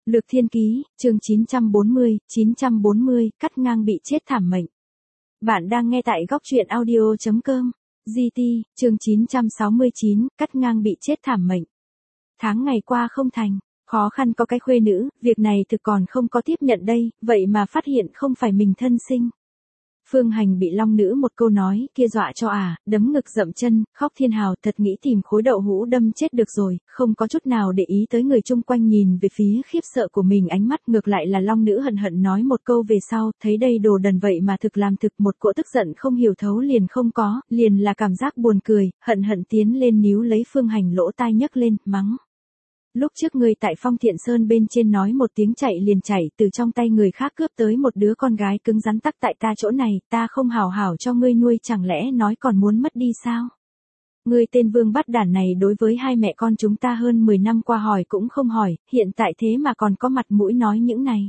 Lược Thiên Ký, chương 940, cắt ngang bị chết thảm mệnh. Bạn đang nghe tại góc truyện audio.com. GT, chương 969, cắt ngang bị chết thảm mệnh. Tháng ngày qua không thành, khó khăn có cái khuê nữ, việc này thực còn không có tiếp nhận đây, vậy mà phát hiện không phải mình thân sinh. Phương Hành bị long nữ một câu nói kia dọa cho đấm ngực dậm chân, khóc thiên hào, thật nghĩ tìm khối đậu hũ đâm chết được rồi, không có chút nào để ý tới người chung quanh nhìn về phía khiếp sợ của mình, ánh mắt ngược lại là long nữ hận hận nói một câu về sau, thấy đây đồ đần vậy mà thực làm thực, một cỗ tức giận không hiểu thấu liền không có, liền là cảm giác buồn cười, hận hận tiến lên níu lấy Phương Hành lỗ tai nhấc lên, mắng. Lúc trước ngươi tại Phong Thiện Sơn bên trên nói một tiếng chạy liền chạy, từ trong tay người khác cướp tới một đứa con gái cứng rắn tắc tại ta chỗ này, ta không hảo hảo cho ngươi nuôi, chẳng lẽ nói còn muốn mất đi sao? Ngươi tên vương bắt đản này đối với hai mẹ con chúng ta hơn 10 năm qua hỏi cũng không hỏi, hiện tại thế mà còn có mặt mũi nói những này.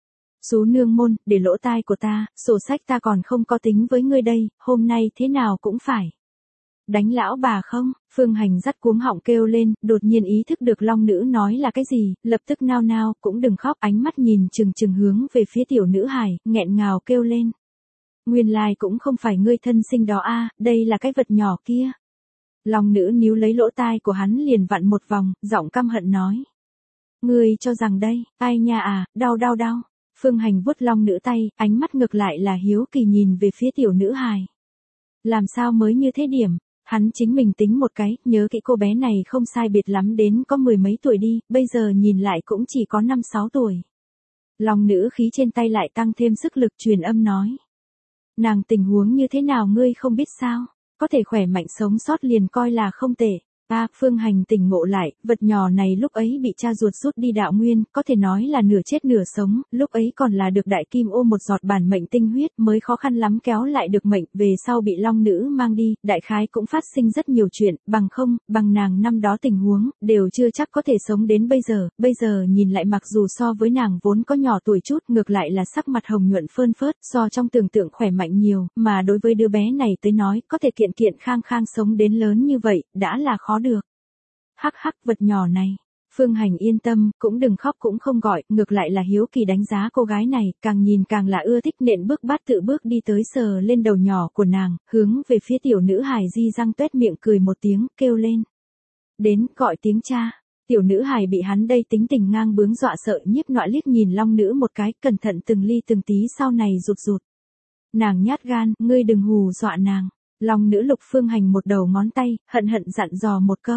Xú nương môn, để lỗ tai của ta, sổ sách ta còn không có tính với ngươi đây, hôm nay thế nào cũng phải. Đánh lão bà không? Phương Hành dắt cuống họng kêu lên, đột nhiên ý thức được long nữ nói là cái gì, lập tức nao nao, cũng đừng khóc, ánh mắt nhìn chừng chừng hướng về phía tiểu nữ hài, nghẹn ngào kêu lên. Nguyên lai cũng không phải ngươi thân sinh đó đây là cái vật nhỏ kia. Long nữ níu lấy lỗ tai của hắn liền vặn một vòng, giọng căm hận nói. Ngươi cho rằng đây, ai nha đau. Phương Hành vuốt long nữ tay, ánh mắt ngược lại là hiếu kỳ nhìn về phía tiểu nữ hài. Làm sao mới như thế điểm? Hắn chính mình tính một cái, nhớ kỹ cô bé này không sai biệt lắm đến có 10 mấy tuổi đi, bây giờ nhìn lại cũng chỉ có 5-6 tuổi. Long nữ khí trên tay lại tăng thêm sức lực, truyền âm nói. Nàng tình huống như thế nào ngươi không biết sao, có thể khỏe mạnh sống sót liền coi là không tệ. Phương Hành tỉnh ngộ lại, vật nhỏ này lúc ấy bị cha ruột rút đi đạo nguyên, có thể nói là nửa chết nửa sống, lúc ấy còn là được đại kim ô một giọt bản mệnh tinh huyết mới khó khăn lắm kéo lại được mệnh, về sau bị long nữ mang đi, đại khái cũng phát sinh rất nhiều chuyện, bằng nàng năm đó tình huống, đều chưa chắc có thể sống đến bây giờ nhìn lại mặc dù so với nàng vốn có nhỏ tuổi chút, ngược lại là sắc mặt hồng nhuận phơn phớt, so trong tưởng tượng khỏe mạnh nhiều, mà đối với đứa bé này tới nói, có thể kiện khang sống đến lớn như vậy, đã là khó được. Hắc vật nhỏ này. Phương Hành yên tâm, cũng đừng khóc cũng không gọi, ngược lại là hiếu kỳ đánh giá cô gái này, càng nhìn càng là ưa thích, nện bước bát tự bước đi tới sờ lên đầu nhỏ của nàng, hướng về phía tiểu nữ hài di răng tuét miệng cười một tiếng, kêu lên. Đến, gọi tiếng cha. Tiểu nữ hài bị hắn đây tính tình ngang bướng dọa sợ, nhiếp nọa liếc nhìn long nữ một cái, cẩn thận từng ly từng tí sau này rụt. Nàng nhát gan, ngươi đừng hù dọa nàng. Long nữ lục Phương Hành một đầu ngón tay, hận dặn dò một câu.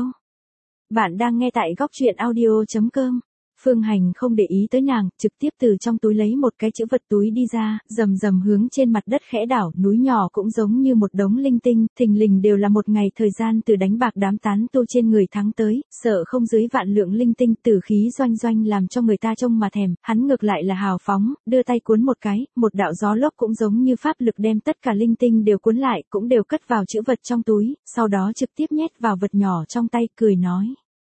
Bạn đang nghe tại góc truyện audio.com. Phương Hành không để ý tới nàng, trực tiếp từ trong túi lấy một cái chữ vật túi đi ra, rầm hướng trên mặt đất khẽ đảo, núi nhỏ cũng giống như một đống linh tinh, thình lình đều là một ngày thời gian từ đánh bạc đám tán tu trên người thắng tới, sợ không dưới vạn lượng linh tinh, tử khí doanh làm cho người ta trông mà thèm, hắn ngược lại là hào phóng, đưa tay cuốn một cái, một đạo gió lốc cũng giống như pháp lực đem tất cả linh tinh đều cuốn lại, cũng đều cất vào chữ vật trong túi, sau đó trực tiếp nhét vào vật nhỏ trong tay, cười nói.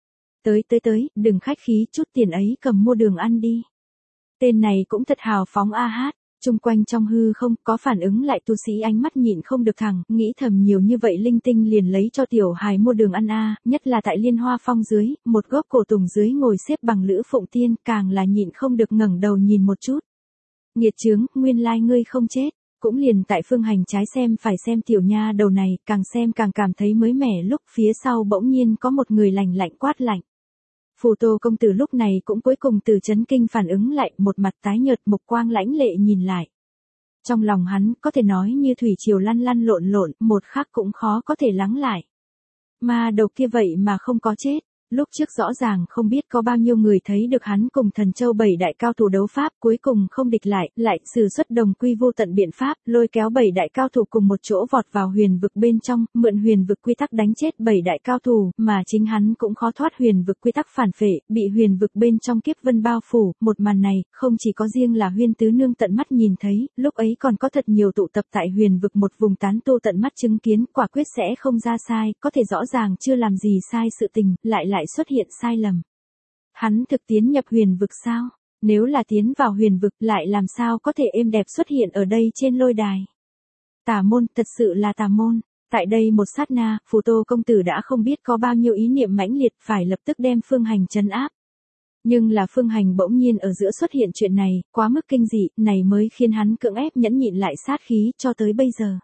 Tới, đừng khách khí, chút tiền ấy cầm mua đường ăn đi. Tên này cũng thật hào phóng chung quanh trong hư không, có phản ứng lại tu sĩ ánh mắt nhịn không được thẳng, nghĩ thầm nhiều như vậy linh tinh liền lấy cho tiểu hài mua đường ăn nhất là tại Liên Hoa Phong dưới, một gốc cổ tùng dưới ngồi xếp bằng Lữ Phụng Tiên, càng là nhịn không được ngẩng đầu nhìn một chút. Nghiệt chướng, nguyên lai ngươi không chết. Cũng liền tại Phương Hành trái xem phải xem tiểu nha đầu này, càng xem càng cảm thấy mới mẻ, lúc phía sau bỗng nhiên có một người lạnh quát lạnh. Phù Tô công tử lúc này cũng cuối cùng từ chấn kinh phản ứng lại, một mặt tái nhợt, mục quang lãnh lệ nhìn lại. Trong lòng hắn, có thể nói như thủy triều lăn lộn, một khắc cũng khó có thể lắng lại. Mà đầu kia vậy mà không có chết. Lúc trước rõ ràng không biết có bao nhiêu người thấy được hắn cùng Thần Châu 7 đại cao thủ đấu pháp, cuối cùng không địch lại sử xuất đồng quy vô tận biện pháp, lôi kéo 7 đại cao thủ cùng một chỗ vọt vào huyền vực bên trong, mượn huyền vực quy tắc đánh chết 7 đại cao thủ, mà chính hắn cũng khó thoát huyền vực quy tắc phản phệ, bị huyền vực bên trong kiếp vân bao phủ. Một màn này, không chỉ có riêng là Huyên tứ nương tận mắt nhìn thấy, lúc ấy còn có thật nhiều tụ tập tại huyền vực một vùng tán tu tận mắt chứng kiến, quả quyết sẽ không ra sai, có thể rõ ràng chưa làm gì sai sự tình, lại xuất hiện sai lầm. Hắn thực tiến nhập huyền vực sao? Nếu là tiến vào huyền vực, lại làm sao có thể êm đẹp xuất hiện ở đây trên lôi đài? Tà môn, thật sự là tà môn. Tại đây một sát na, Phù Tô công tử đã không biết có bao nhiêu ý niệm mãnh liệt, phải lập tức đem Phương Hành trấn áp. Nhưng là Phương Hành bỗng nhiên ở giữa xuất hiện chuyện này, quá mức kinh dị, này mới khiến hắn cưỡng ép nhẫn nhịn lại sát khí cho tới bây giờ.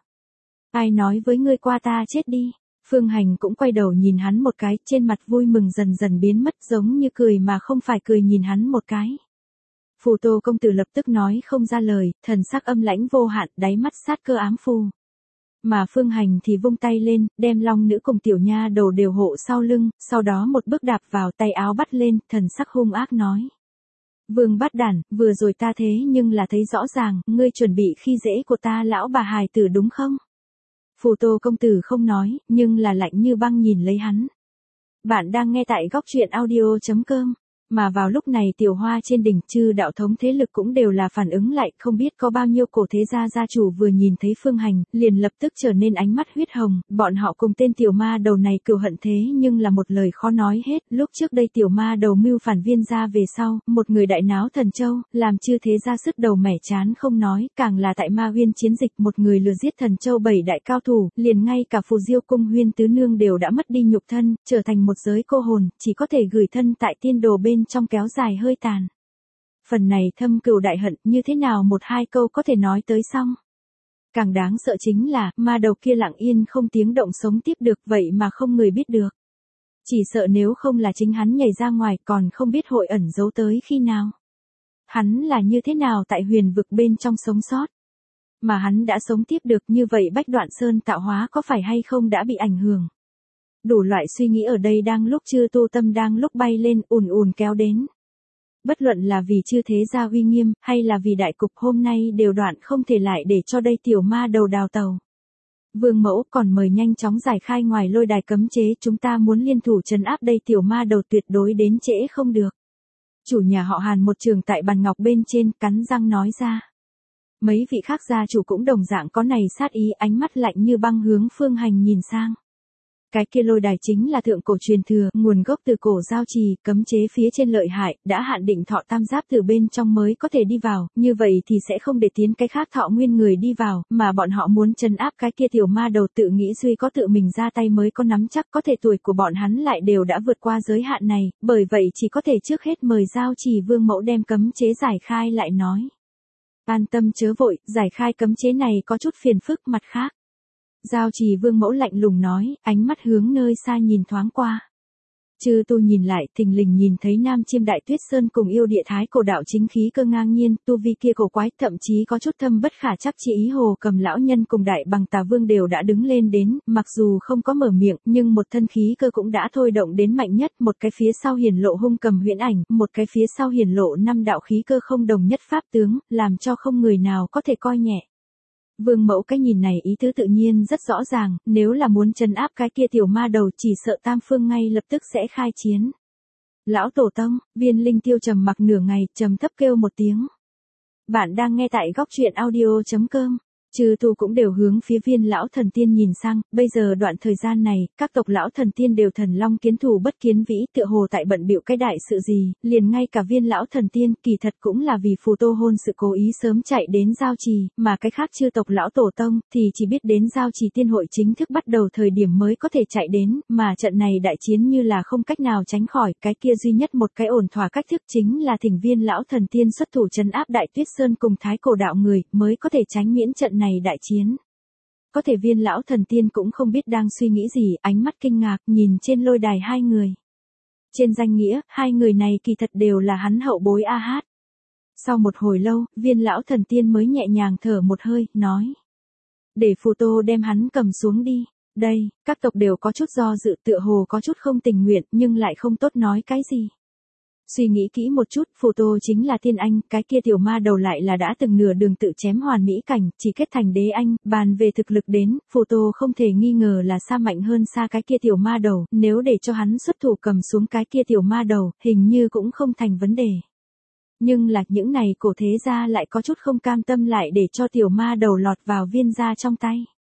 Ai nói với ngươi qua ta chết đi. Phương Hành cũng quay đầu nhìn hắn một cái, trên mặt vui mừng dần dần biến mất giống như cười mà không phải cười nhìn hắn một cái. Phù Tô công tử lập tức nói không ra lời, thần sắc âm lãnh vô hạn, đáy mắt sát cơ ám phù. Mà Phương Hành thì vung tay lên, đem Long nữ cùng tiểu nha đầu đều hộ sau lưng, sau đó một bước đạp vào tay áo bắt lên, thần sắc hung ác nói. Vương Bát Đản, vừa rồi ta thế nhưng là thấy rõ ràng, ngươi chuẩn bị khi dễ của ta lão bà hài tử đúng không? Phù Tô công tử không nói, nhưng là lạnh như băng nhìn lấy hắn. Bạn đang nghe tại góc truyện audio.com. Mà vào lúc này tiểu hoa trên đỉnh chư đạo thống thế lực cũng đều là phản ứng lại, không biết có bao nhiêu cổ thế gia gia chủ vừa nhìn thấy Phương Hành, liền lập tức trở nên ánh mắt huyết hồng, bọn họ cùng tên tiểu ma đầu này cừu hận thế nhưng là một lời khó nói hết, lúc trước đây tiểu ma đầu mưu phản Viên gia về sau, một người đại náo Thần Châu, làm chư thế gia sứt đầu mẻ chán không nói, càng là tại Ma Huyên chiến dịch một người lừa giết Thần Châu 7 đại cao thủ, liền ngay cả Phù Diêu cung Huyên tứ nương đều đã mất đi nhục thân, trở thành một giới cô hồn, chỉ có thể gửi thân tại tiên đồ bên trong kéo dài hơi tàn. Phần này thâm cừu đại hận như thế nào một hai câu có thể nói tới xong. Càng đáng sợ chính là, ma đầu kia lặng yên không tiếng động sống tiếp được vậy mà không người biết được. Chỉ sợ nếu không là chính hắn nhảy ra ngoài còn không biết hội ẩn giấu tới khi nào. Hắn là như thế nào tại huyền vực bên trong sống sót. Mà hắn đã sống tiếp được như vậy Bách Đoạn Sơn tạo hóa có phải hay không đã bị ảnh hưởng. Đủ loại suy nghĩ ở đây đang lúc chưa tu tâm đang lúc bay lên ùn ùn kéo đến. Bất luận là vì chư thế gia uy nghiêm, hay là vì đại cục hôm nay đều đoạn không thể lại để cho đây tiểu ma đầu đào tàu. Vương mẫu còn mời nhanh chóng giải khai ngoài lôi đài cấm chế chúng ta muốn liên thủ trấn áp đây tiểu ma đầu tuyệt đối đến trễ không được. Chủ nhà họ Hàn một trường tại bàn ngọc bên trên cắn răng nói ra. Mấy vị khác gia chủ cũng đồng dạng có này sát ý ánh mắt lạnh như băng hướng Phương Hành nhìn sang. Cái kia lôi đài chính là thượng cổ truyền thừa, nguồn gốc từ cổ giao trì, cấm chế phía trên lợi hại, đã hạn định thọ tam giáp từ bên trong mới có thể đi vào, như vậy thì sẽ không để tiến cái khác thọ nguyên người đi vào, mà bọn họ muốn trấn áp cái kia tiểu ma đầu tự nghĩ duy có tự mình ra tay mới có nắm chắc có thể tuổi của bọn hắn lại đều đã vượt qua giới hạn này, bởi vậy chỉ có thể trước hết mời giao trì vương mẫu đem cấm chế giải khai lại nói. An tâm chớ vội, giải khai cấm chế này có chút phiền phức mặt khác. Giao trì vương mẫu lạnh lùng nói, ánh mắt hướng nơi xa nhìn thoáng qua. Chư tu nhìn lại, thình lình nhìn thấy Nam Chiêm Đại Tuyết Sơn cùng yêu địa thái cổ đạo chính khí cơ ngang nhiên, tu vi kia cổ quái, thậm chí có chút thâm bất khả chắc chỉ ý hồ cầm lão nhân cùng đại bằng tà vương đều đã đứng lên đến, mặc dù không có mở miệng, nhưng một thân khí cơ cũng đã thôi động đến mạnh nhất, một cái phía sau hiển lộ hung cầm huyễn ảnh, một cái phía sau hiển lộ 5 đạo khí cơ không đồng nhất pháp tướng, làm cho không người nào có thể coi nhẹ. Vương mẫu cái nhìn này ý tứ tự nhiên rất rõ ràng, nếu là muốn trấn áp cái kia tiểu ma đầu chỉ sợ Tam Phương ngay lập tức sẽ khai chiến. Lão tổ tông, Viên Linh Tiêu trầm mặc nửa ngày, trầm thấp kêu một tiếng. Bạn đang nghe tại góc truyện audio.com. Chư tu cũng đều hướng phía Viên lão thần tiên nhìn sang, bây giờ đoạn thời gian này, các tộc lão thần tiên đều thần long kiến thủ bất kiến vĩ, tựa hồ tại bận bịu cái đại sự gì, liền ngay cả Viên lão thần tiên, kỳ thật cũng là vì Phù Tô hôn sự cố ý sớm chạy đến giao trì, mà cái khác chư tộc lão tổ tông thì chỉ biết đến giao trì tiên hội chính thức bắt đầu thời điểm mới có thể chạy đến, mà trận này đại chiến như là không cách nào tránh khỏi, cái kia duy nhất một cái ổn thỏa cách thức chính là thỉnh Viên lão thần tiên xuất thủ trấn áp Đại Tuyết Sơn cùng thái cổ đạo người, mới có thể tránh miễn trận này đại chiến. Có thể Viên lão thần tiên cũng không biết đang suy nghĩ gì, ánh mắt kinh ngạc nhìn trên lôi đài hai người. Trên danh nghĩa, hai người này kỳ thật đều là hắn hậu bối A Hát. Sau một hồi lâu, Viên lão thần tiên mới nhẹ nhàng thở một hơi, nói. Để Phù Tô đem hắn cầm xuống đi. Đây, các tộc đều có chút do dự tựa hồ có chút không tình nguyện nhưng lại không tốt nói cái gì. Suy nghĩ kỹ một chút, Phù Tô chính là tiên anh, cái kia tiểu ma đầu lại là đã từng nửa đường tự chém hoàn mỹ cảnh, chỉ kết thành đế anh, bàn về thực lực đến, Phù Tô không thể nghi ngờ là xa mạnh hơn xa cái kia tiểu ma đầu, nếu để cho hắn xuất thủ cầm xuống cái kia tiểu ma đầu, hình như cũng không thành vấn đề. Nhưng là những này cổ thế gia lại có chút không cam tâm lại để cho tiểu ma đầu lọt vào Viên gia trong tay.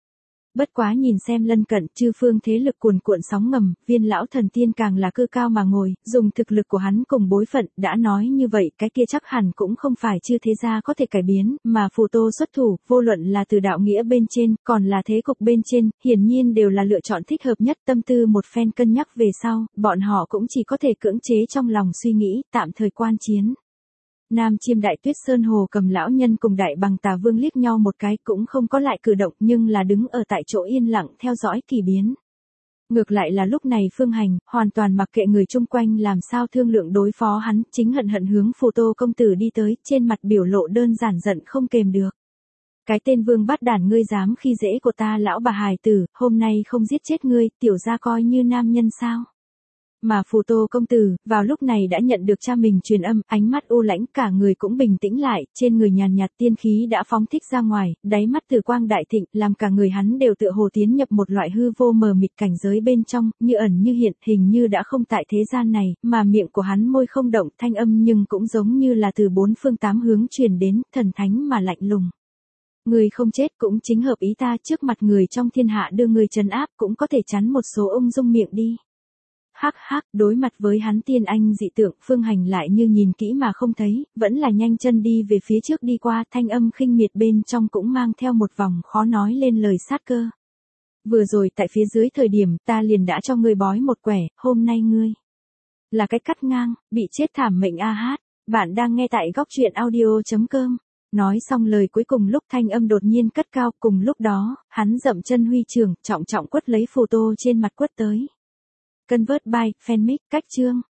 Bất quá nhìn xem lân cận chư phương thế lực cuồn cuộn sóng ngầm, Viên lão thần tiên càng là cư cao mà ngồi, dùng thực lực của hắn cùng bối phận, đã nói như vậy cái kia chắc hẳn cũng không phải chư thế gia có thể cải biến, mà phù tô xuất thủ, vô luận là từ đạo nghĩa bên trên, còn là thế cục bên trên, hiển nhiên đều là lựa chọn thích hợp nhất. Tâm tư một phen cân nhắc về sau, bọn họ cũng chỉ có thể cưỡng chế trong lòng suy nghĩ, tạm thời quan chiến. Nam Chiêm Đại Tuyết Sơn Hồ Cầm lão nhân cùng Đại Bằng Tà Vương liếc nhau một cái, cũng không có lại cử động, nhưng là đứng ở tại chỗ yên lặng theo dõi kỳ biến. Ngược lại là lúc này Phương Hành, hoàn toàn mặc kệ người chung quanh làm sao thương lượng đối phó hắn, chính hận hận hướng Phù Tô công tử đi tới, trên mặt biểu lộ đơn giản giận không kềm được. Cái tên Vương bát đản, ngươi dám khi dễ của ta lão bà hài tử, hôm nay không giết chết ngươi, tiểu gia coi như nam nhân sao? Mà Phù Tô công tử, vào lúc này đã nhận được cha mình truyền âm, ánh mắt u lãnh, cả người cũng bình tĩnh lại, trên người nhàn nhạt tiên khí đã phóng thích ra ngoài, đáy mắt từ quang đại thịnh, làm cả người hắn đều tựa hồ tiến nhập một loại hư vô mờ mịt cảnh giới bên trong, như ẩn như hiện, hình như đã không tại thế gian này, mà miệng của hắn môi không động, thanh âm nhưng cũng giống như là từ bốn phương tám hướng truyền đến, thần thánh mà lạnh lùng. Người không chết cũng chính hợp ý ta, trước mặt người trong thiên hạ đưa người trấn áp cũng có thể chắn một số ung dung miệng đi. Hắc hắc, đối mặt với hắn tiên anh dị tượng, Phương Hành lại như nhìn kỹ mà không thấy, vẫn là nhanh chân đi về phía trước đi qua, thanh âm khinh miệt bên trong cũng mang theo một vòng khó nói lên lời sát cơ. Vừa rồi tại phía dưới thời điểm ta liền đã cho ngươi bói một quẻ, hôm nay ngươi là cái cắt ngang, bị chết thảm mệnh a hát. Bạn đang nghe tại góc truyện audio.com. Nói xong lời cuối cùng lúc thanh âm đột nhiên cất cao, cùng lúc đó, hắn dậm chân huy trường, trọng trọng quất lấy Phù Tô trên mặt quất tới. Convert by Fanmic, cách chương.